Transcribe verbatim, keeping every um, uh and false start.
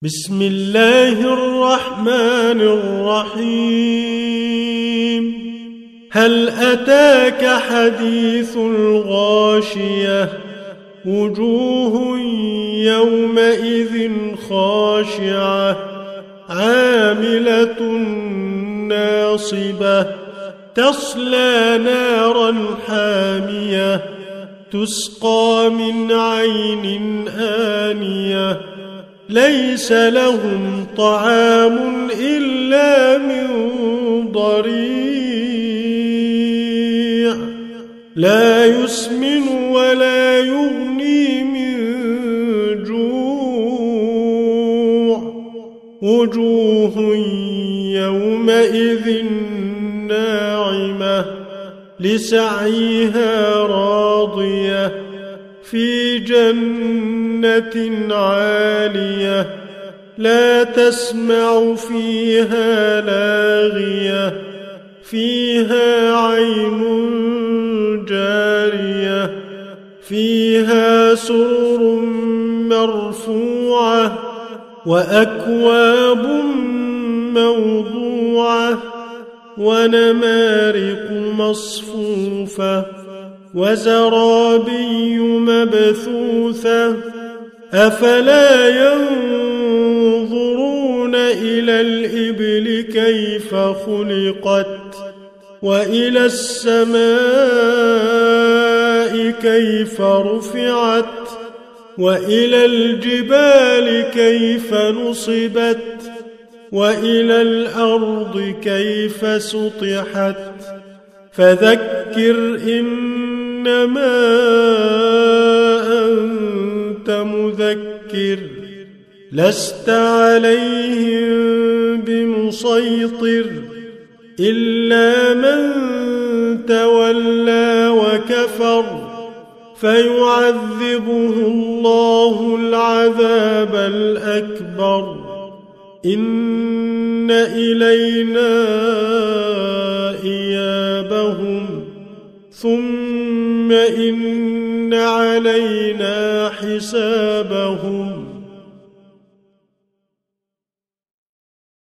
بسم الله الرحمن الرحيم هل أتاك حديث الغاشية وجوه يومئذ خاشعة عاملة ناصبة تصلى نارا حامية تسقى من عين آنية ليس لهم طعام إلا من ضريع لا يسمن ولا يغني من جوع وجوه يومئذ ناعمة لسعيها راضية في جنة عالية لا تسمع فيها لاغية فيها عين جارية فيها سرر مرفوعة وأكواب موضوعة ونمارق مصفوفة وزرابي مبثوثة أفلا ينظرون إلى الإبل كيف خلقت وإلى السماء كيف رفعت وإلى الجبال كيف نصبت وإلى الأرض كيف سطحت فذكر إنما أنت مذكر لست عليهم بمسيطر إلا من تولى وكفر فيعذبه الله العذاب الأكبر إن إلينا إيابهم ثم إن علينا حسابهم